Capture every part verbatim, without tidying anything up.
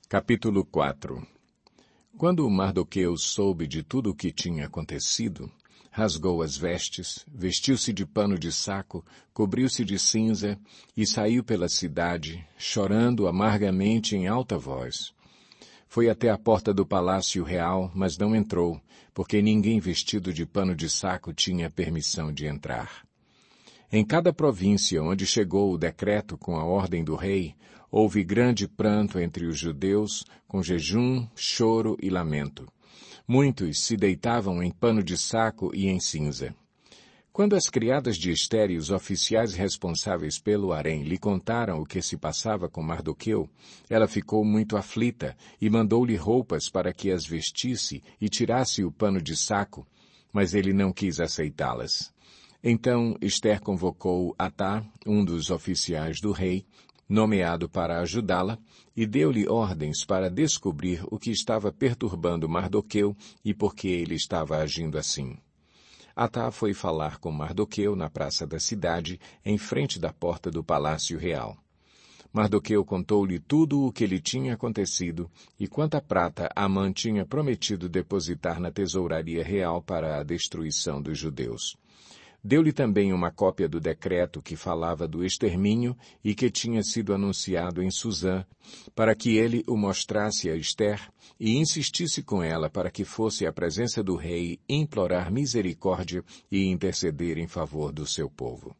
Capítulo quatro. Quando Mardoqueu soube de tudo o que tinha acontecido, rasgou as vestes, vestiu-se de pano de saco, cobriu-se de cinza e saiu pela cidade, chorando amargamente em alta voz. Foi até a porta do palácio real, mas não entrou, porque ninguém vestido de pano de saco tinha permissão de entrar. Em cada província onde chegou o decreto com a ordem do rei, houve grande pranto entre os judeus, com jejum, choro e lamento. Muitos se deitavam em pano de saco e em cinza. Quando as criadas de Ester e os oficiais responsáveis pelo harém lhe contaram o que se passava com Mardoqueu, ela ficou muito aflita e mandou-lhe roupas para que as vestisse e tirasse o pano de saco, mas ele não quis aceitá-las. Então Ester convocou Atá, um dos oficiais do rei, nomeado para ajudá-la, e deu-lhe ordens para descobrir o que estava perturbando Mardoqueu e por que ele estava agindo assim. Atá foi falar com Mardoqueu na praça da cidade, em frente da porta do palácio real. Mardoqueu contou-lhe tudo o que lhe tinha acontecido e quanta prata Amã tinha prometido depositar na tesouraria real para a destruição dos judeus. Deu-lhe também uma cópia do decreto que falava do extermínio e que tinha sido anunciado em Suzã, para que ele o mostrasse a Ester e insistisse com ela para que fosse à presença do rei implorar misericórdia e interceder em favor do seu povo.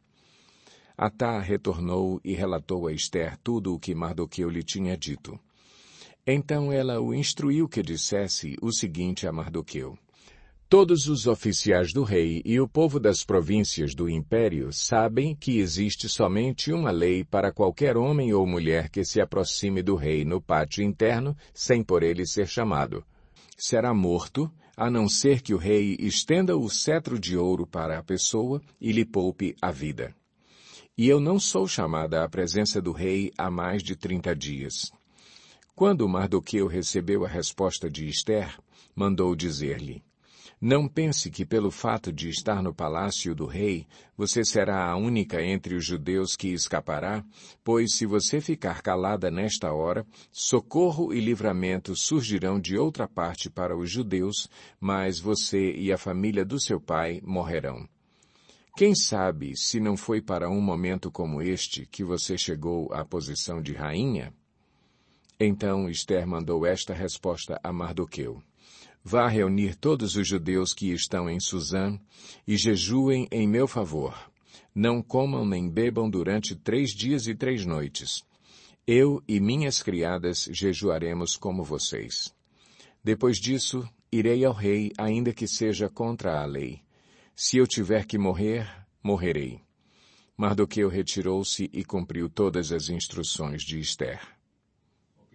Atá retornou e relatou a Ester tudo o que Mardoqueu lhe tinha dito. Então ela o instruiu que dissesse o seguinte a Mardoqueu: Todos os oficiais do rei e o povo das províncias do império sabem que existe somente uma lei para qualquer homem ou mulher que se aproxime do rei no pátio interno sem por ele ser chamado. Será morto, a não ser que o rei estenda o cetro de ouro para a pessoa e lhe poupe a vida. E eu não sou chamada à presença do rei há mais de trinta dias. Quando Mardoqueu recebeu a resposta de Ester, mandou dizer-lhe: Não pense que pelo fato de estar no palácio do rei, você será a única entre os judeus que escapará, pois se você ficar calada nesta hora, socorro e livramento surgirão de outra parte para os judeus, mas você e a família do seu pai morrerão. Quem sabe se não foi para um momento como este que você chegou à posição de rainha? Então Ester mandou esta resposta a Mardoqueu: Vá reunir todos os judeus que estão em Suzã e jejuem em meu favor. Não comam nem bebam durante três dias e três noites. Eu e minhas criadas jejuaremos como vocês. Depois disso, irei ao rei, ainda que seja contra a lei. Se eu tiver que morrer, morrerei. Mardoqueu retirou-se e cumpriu todas as instruções de Ester.